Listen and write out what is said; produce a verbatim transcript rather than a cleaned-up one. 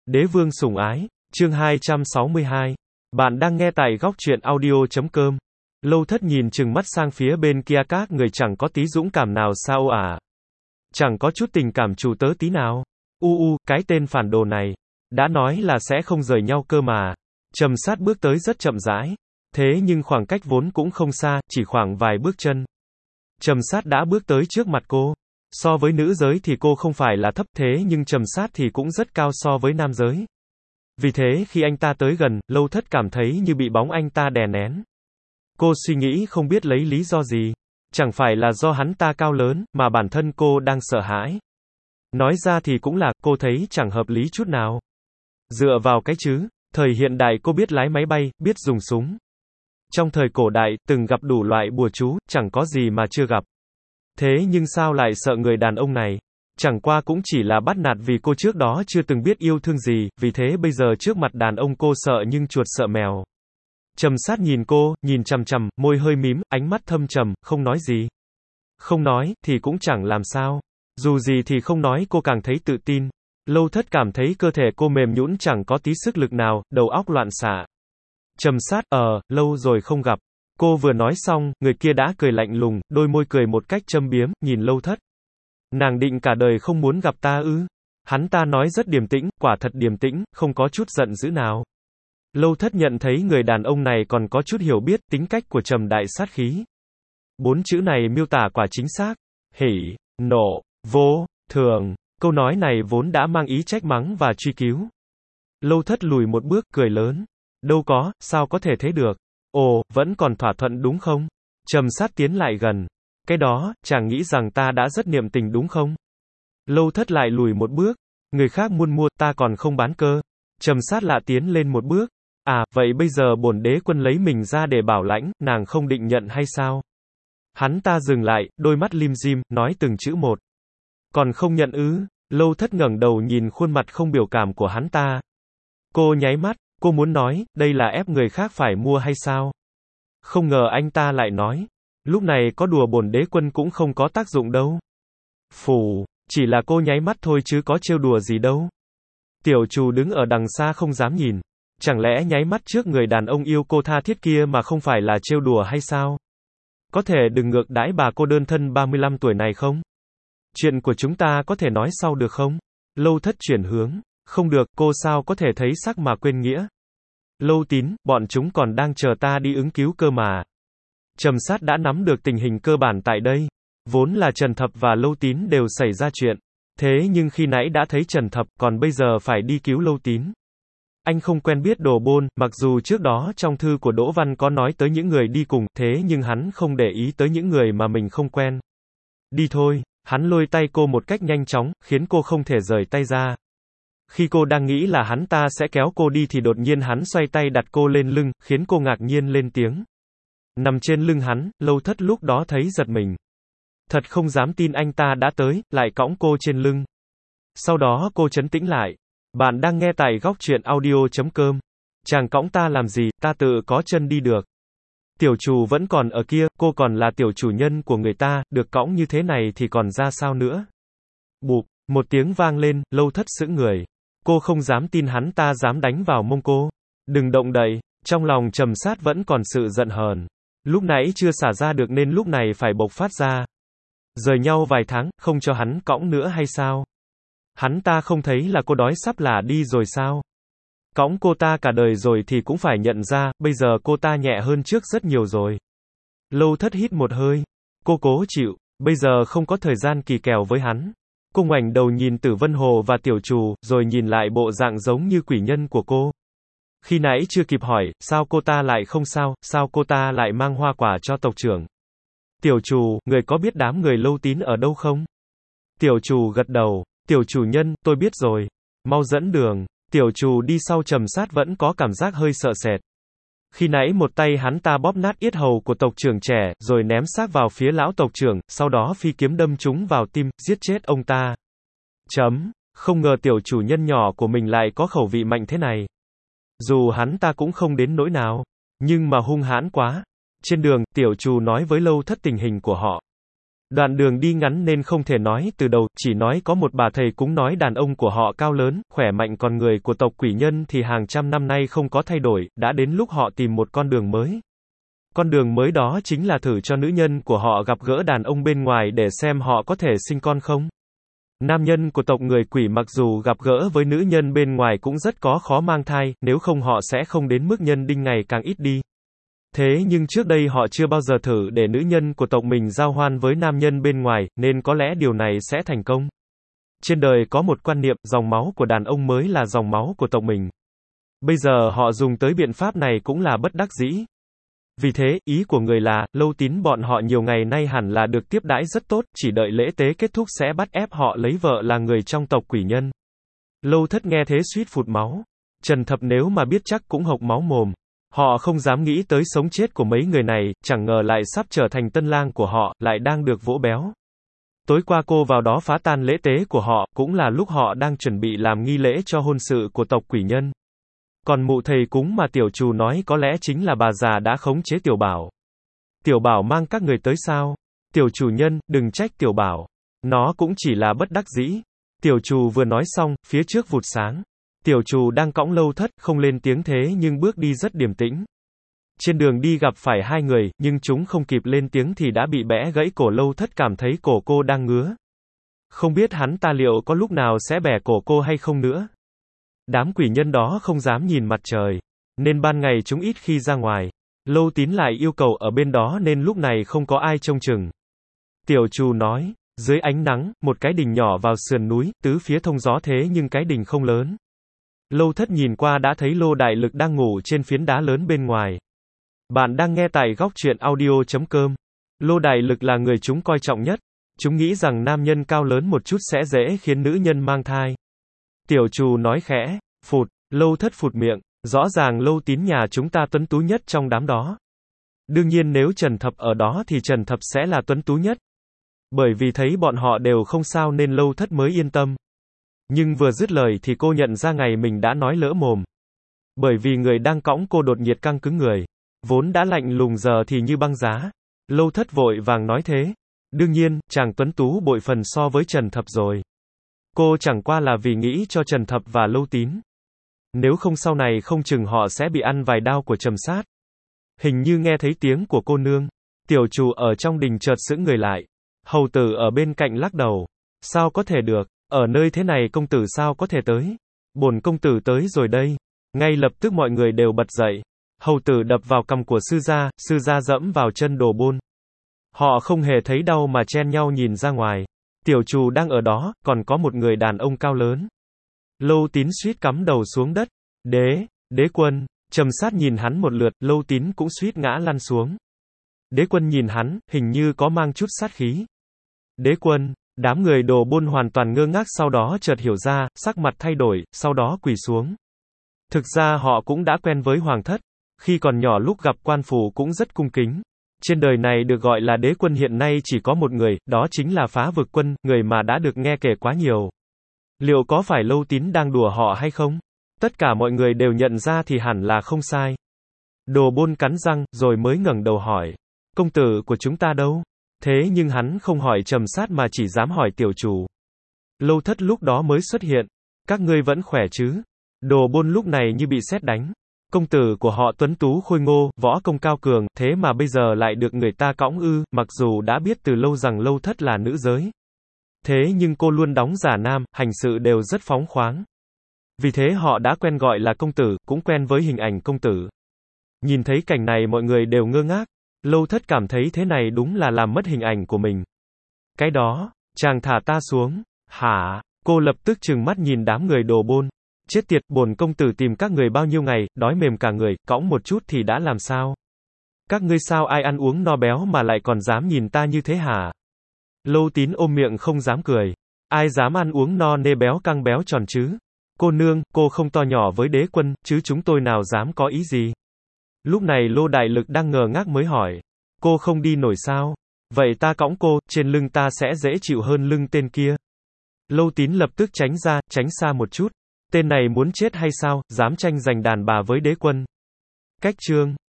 Đế vương sủng ái, chương hai trăm sáu mươi hai. Bạn đang nghe tại góc truyện audio.com. Lâu Thất nhìn chừng mắt sang phía bên kia, các người chẳng có tí dũng cảm nào sao à? Chẳng có chút tình cảm chủ tớ tí nào. U u, cái tên phản đồ này. Đã nói là sẽ không rời nhau cơ mà. Trầm Sát bước tới rất chậm rãi. Thế nhưng khoảng cách vốn cũng không xa, chỉ khoảng vài bước chân. Trầm Sát đã bước tới trước mặt cô. So với nữ giới thì cô không phải là thấp, thế nhưng Trầm Sát thì cũng rất cao so với nam giới. Vì thế khi anh ta tới gần, Lâu Thất cảm thấy như bị bóng anh ta đè nén. Cô suy nghĩ không biết lấy lý do gì. Chẳng phải là do hắn ta cao lớn, mà bản thân cô đang sợ hãi. Nói ra thì cũng là, cô thấy chẳng hợp lý chút nào. Dựa vào cái chứ, thời hiện đại cô biết lái máy bay, biết dùng súng. Trong thời cổ đại, từng gặp đủ loại bùa chú, chẳng có gì mà chưa gặp. Thế nhưng sao lại sợ người đàn ông này? Chẳng qua cũng chỉ là bắt nạt vì cô trước đó chưa từng biết yêu thương gì, vì thế bây giờ trước mặt đàn ông cô sợ nhưng chuột sợ mèo. Trầm Sát nhìn cô, nhìn chằm chằm, môi hơi mím, ánh mắt thâm trầm, không nói gì. Không nói, thì cũng chẳng làm sao. Dù gì thì không nói cô càng thấy tự tin. Lâu Thất cảm thấy cơ thể cô mềm nhũn chẳng có tí sức lực nào, đầu óc loạn xạ. Trầm Sát, ờ, lâu rồi không gặp. Cô vừa nói xong, người kia đã cười lạnh lùng, đôi môi cười một cách châm biếm, nhìn Lâu Thất. Nàng định cả đời không muốn gặp ta ư? Hắn ta nói rất điềm tĩnh, quả thật điềm tĩnh, không có chút giận dữ nào. Lâu Thất nhận thấy người đàn ông này còn có chút hiểu biết tính cách của Trầm đại sát khí. Bốn chữ này miêu tả quả chính xác. Hỉ, nộ, vô, thường. Câu nói này vốn đã mang ý trách mắng và truy cứu. Lâu Thất lùi một bước, cười lớn. Đâu có, sao có thể thế được? Ồ, vẫn còn thỏa thuận đúng không? Trầm Sát tiến lại gần. Cái đó, chàng nghĩ rằng ta đã rất niệm tình đúng không? Lâu Thất lại lùi một bước. Người khác muốn mua, ta còn không bán cơ. Trầm Sát lạ tiến lên một bước. À, vậy bây giờ bổn đế quân lấy mình ra để bảo lãnh, nàng không định nhận hay sao? Hắn ta dừng lại, đôi mắt lim dim, nói từng chữ một. Còn không nhận ư? Lâu Thất ngẩng đầu nhìn khuôn mặt không biểu cảm của hắn ta. Cô nháy mắt, cô muốn nói, đây là ép người khác phải mua hay sao? Không ngờ anh ta lại nói. Lúc này có đùa bổn đế quân cũng không có tác dụng đâu. Phù, chỉ là cô nháy mắt thôi chứ có trêu đùa gì đâu. Tiểu Trù đứng ở đằng xa không dám nhìn. Chẳng lẽ nháy mắt trước người đàn ông yêu cô tha thiết kia mà không phải là trêu đùa hay sao? Có thể đừng ngược đãi bà cô đơn thân ba mươi lăm tuổi này không? Chuyện của chúng ta có thể nói sau được không? Lâu Thất chuyển hướng. Không được, cô sao có thể thấy sắc mà quên nghĩa? Lâu Tín, bọn chúng còn đang chờ ta đi ứng cứu cơ mà. Trầm Sát đã nắm được tình hình cơ bản tại đây. Vốn là Trần Thập và Lâu Tín đều xảy ra chuyện. Thế nhưng khi nãy đã thấy Trần Thập, còn bây giờ phải đi cứu Lâu Tín. Anh không quen biết Đồ Bôn, mặc dù trước đó trong thư của Đỗ Văn có nói tới những người đi cùng, thế nhưng hắn không để ý tới những người mà mình không quen. Đi thôi, hắn lôi tay cô một cách nhanh chóng, khiến cô không thể rời tay ra. Khi cô đang nghĩ là hắn ta sẽ kéo cô đi thì đột nhiên hắn xoay tay đặt cô lên lưng, khiến cô ngạc nhiên lên tiếng. Nằm trên lưng hắn, Lâu Thất lúc đó thấy giật mình. Thật không dám tin anh ta đã tới, lại cõng cô trên lưng. Sau đó cô trấn tĩnh lại. Bạn đang nghe tại góc truyện audio.com. Chàng cõng ta làm gì, ta tự có chân đi được. Tiểu Trù vẫn còn ở kia, cô còn là tiểu chủ nhân của người ta, được cõng như thế này thì còn ra sao nữa. Bụp, một tiếng vang lên, Lâu Thất sững người. Cô không dám tin hắn ta dám đánh vào mông cô. Đừng động đậy, trong lòng Trầm Sát vẫn còn sự giận hờn. Lúc nãy chưa xả ra được nên lúc này phải bộc phát ra. Rời nhau vài tháng, không cho hắn cõng nữa hay sao? Hắn ta không thấy là cô đói sắp lả đi rồi sao? Cõng cô ta cả đời rồi thì cũng phải nhận ra, bây giờ cô ta nhẹ hơn trước rất nhiều rồi. Lâu Thất hít một hơi. Cô cố chịu, bây giờ không có thời gian kỳ kèo với hắn. Cô ngoảnh đầu nhìn Tử Vân Hồ và Tiểu Trù, rồi nhìn lại bộ dạng giống như quỷ nhân của cô. Khi nãy chưa kịp hỏi, sao cô ta lại không sao, sao cô ta lại mang hoa quả cho tộc trưởng? Tiểu Trù, người có biết đám người Lâu Tín ở đâu không? Tiểu Trù gật đầu. Tiểu chủ nhân, tôi biết rồi. Mau dẫn đường. Tiểu Trù đi sau Trầm Sát vẫn có cảm giác hơi sợ sệt. Khi nãy một tay hắn ta bóp nát yết hầu của tộc trưởng trẻ, rồi ném xác vào phía lão tộc trưởng, sau đó phi kiếm đâm trúng vào tim, giết chết ông ta. Chấm. Không ngờ tiểu chủ nhân nhỏ của mình lại có khẩu vị mạnh thế này. Dù hắn ta cũng không đến nỗi nào, nhưng mà hung hãn quá. Trên đường, Tiểu Trù nói với Lâu Thất tình hình của họ. Đoạn đường đi ngắn nên không thể nói từ đầu, chỉ nói có một bà thầy cúng nói đàn ông của họ cao lớn, khỏe mạnh, còn người của tộc Quỷ Nhân thì hàng trăm năm nay không có thay đổi, đã đến lúc họ tìm một con đường mới. Con đường mới đó chính là thử cho nữ nhân của họ gặp gỡ đàn ông bên ngoài để xem họ có thể sinh con không. Nam nhân của tộc người Quỷ mặc dù gặp gỡ với nữ nhân bên ngoài cũng rất có khó mang thai, nếu không họ sẽ không đến mức nhân đinh ngày càng ít đi. Thế nhưng trước đây họ chưa bao giờ thử để nữ nhân của tộc mình giao hoan với nam nhân bên ngoài, nên có lẽ điều này sẽ thành công. Trên đời có một quan niệm, dòng máu của đàn ông mới là dòng máu của tộc mình. Bây giờ họ dùng tới biện pháp này cũng là bất đắc dĩ. Vì thế, ý của người là, Lâu Tín bọn họ nhiều ngày nay hẳn là được tiếp đãi rất tốt, chỉ đợi lễ tế kết thúc sẽ bắt ép họ lấy vợ là người trong tộc Quỷ Nhân. Lâu Thất nghe thế suýt phụt máu. Trần Thập nếu mà biết chắc cũng hộc máu mồm. Họ không dám nghĩ tới sống chết của mấy người này, chẳng ngờ lại sắp trở thành tân lang của họ, lại đang được vỗ béo. Tối qua cô vào đó phá tan lễ tế của họ, cũng là lúc họ đang chuẩn bị làm nghi lễ cho hôn sự của tộc Quỷ Nhân. Còn mụ thầy cúng mà tiểu trù nói có lẽ chính là bà già đã khống chế Tiểu Bảo. Tiểu Bảo mang các người tới sao? Tiểu chủ nhân, đừng trách Tiểu Bảo. Nó cũng chỉ là bất đắc dĩ. Tiểu trù vừa nói xong, phía trước vụt sáng. Tiểu trù đang cõng Lâu Thất, không lên tiếng thế nhưng bước đi rất điềm tĩnh. Trên đường đi gặp phải hai người, nhưng chúng không kịp lên tiếng thì đã bị bẽ gãy cổ. Lâu Thất cảm thấy cổ cô đang ngứa. Không biết hắn ta liệu có lúc nào sẽ bẻ cổ cô hay không nữa. Đám quỷ nhân đó không dám nhìn mặt trời, nên ban ngày chúng ít khi ra ngoài. Lâu Tín lại yêu cầu ở bên đó nên lúc này không có ai trông chừng. Tiểu trù nói, dưới ánh nắng, một cái đình nhỏ vào sườn núi, tứ phía thông gió thế nhưng cái đình không lớn. Lâu Thất nhìn qua đã thấy Lô Đại Lực đang ngủ trên phiến đá lớn bên ngoài. Bạn đang nghe tại góc truyện audio chấm com. Lô Đại Lực là người chúng coi trọng nhất. Chúng nghĩ rằng nam nhân cao lớn một chút sẽ dễ khiến nữ nhân mang thai. Tiểu trù nói khẽ, phụt, Lâu Thất phụt miệng, rõ ràng Lâu Tín nhà chúng ta tuấn tú nhất trong đám đó. Đương nhiên nếu Trần Thập ở đó thì Trần Thập sẽ là tuấn tú nhất. Bởi vì thấy bọn họ đều không sao nên Lâu Thất mới yên tâm. Nhưng vừa dứt lời thì cô nhận ra ngày mình đã nói lỡ mồm. Bởi vì người đang cõng cô đột nhiệt căng cứng người. Vốn đã lạnh lùng giờ thì như băng giá. Lâu Thất vội vàng nói thế. Đương nhiên, chàng tuấn tú bội phần so với Trần Thập rồi. Cô chẳng qua là vì nghĩ cho Trần Thập và Lâu Tín. Nếu không sau này không chừng họ sẽ bị ăn vài đao của Trầm Sát. Hình như nghe thấy tiếng của cô nương. Tiểu trù ở trong đình chợt sững người lại. Hầu tử ở bên cạnh lắc đầu. Sao có thể được, ở nơi thế này công tử sao có thể tới. Bổn công tử tới rồi đây. Ngay lập tức mọi người đều bật dậy. Hầu tử đập vào cằm của sư gia, sư gia dẫm vào chân Đồ Bôn. Họ không hề thấy đau mà chen nhau nhìn ra ngoài. Tiểu trù đang ở đó, còn có một người đàn ông cao lớn. Lâu Tín suýt cắm đầu xuống đất. Đế, đế quân, Trầm Sát nhìn hắn một lượt, Lâu Tín cũng suýt ngã lăn xuống. Đế quân nhìn hắn, hình như có mang chút sát khí. Đế quân, đám người Đồ Bôn hoàn toàn ngơ ngác sau đó chợt hiểu ra, sắc mặt thay đổi, sau đó quỳ xuống. Thực ra họ cũng đã quen với Hoàng thất. Khi còn nhỏ lúc gặp quan phủ cũng rất cung kính. Trên đời này được gọi là đế quân hiện nay chỉ có một người, đó chính là Phá Vực Quân, người mà đã được nghe kể quá nhiều. Liệu có phải Lâu Tín đang đùa họ hay không? Tất cả mọi người đều nhận ra thì hẳn là không sai. Đồ Bôn cắn răng, rồi mới ngẩng đầu hỏi. Công tử của chúng ta đâu? Thế nhưng hắn không hỏi Trầm Sát mà chỉ dám hỏi tiểu chủ. Lâu Thất lúc đó mới xuất hiện. Các ngươi vẫn khỏe chứ? Đồ Bôn lúc này như bị sét đánh. Công tử của họ tuấn tú khôi ngô, võ công cao cường, thế mà bây giờ lại được người ta cõng ư, mặc dù đã biết từ lâu rằng Lâu Thất là nữ giới. Thế nhưng cô luôn đóng giả nam, hành sự đều rất phóng khoáng. Vì thế họ đã quen gọi là công tử, cũng quen với hình ảnh công tử. Nhìn thấy cảnh này mọi người đều ngơ ngác. Lâu Thất cảm thấy thế này đúng là làm mất hình ảnh của mình. Cái đó, chàng thả ta xuống. Hả? Cô lập tức trừng mắt nhìn đám người Đồ Bôn. Chết tiệt, bổn công tử tìm các người bao nhiêu ngày, đói mềm cả người, cõng một chút thì đã làm sao? Các ngươi sao ai ăn uống no béo mà lại còn dám nhìn ta như thế hả? Lâu Tín ôm miệng không dám cười. Ai dám ăn uống no nê béo căng béo tròn chứ? Cô nương, cô không to nhỏ với đế quân, chứ chúng tôi nào dám có ý gì? Lúc này Lô Đại Lực đang ngờ ngác mới hỏi. Cô không đi nổi sao? Vậy ta cõng cô, trên lưng ta sẽ dễ chịu hơn lưng tên kia. Lâu Tín lập tức tránh ra, tránh xa một chút. Tên này muốn chết hay sao, dám tranh giành đàn bà với đế quân. Cách chương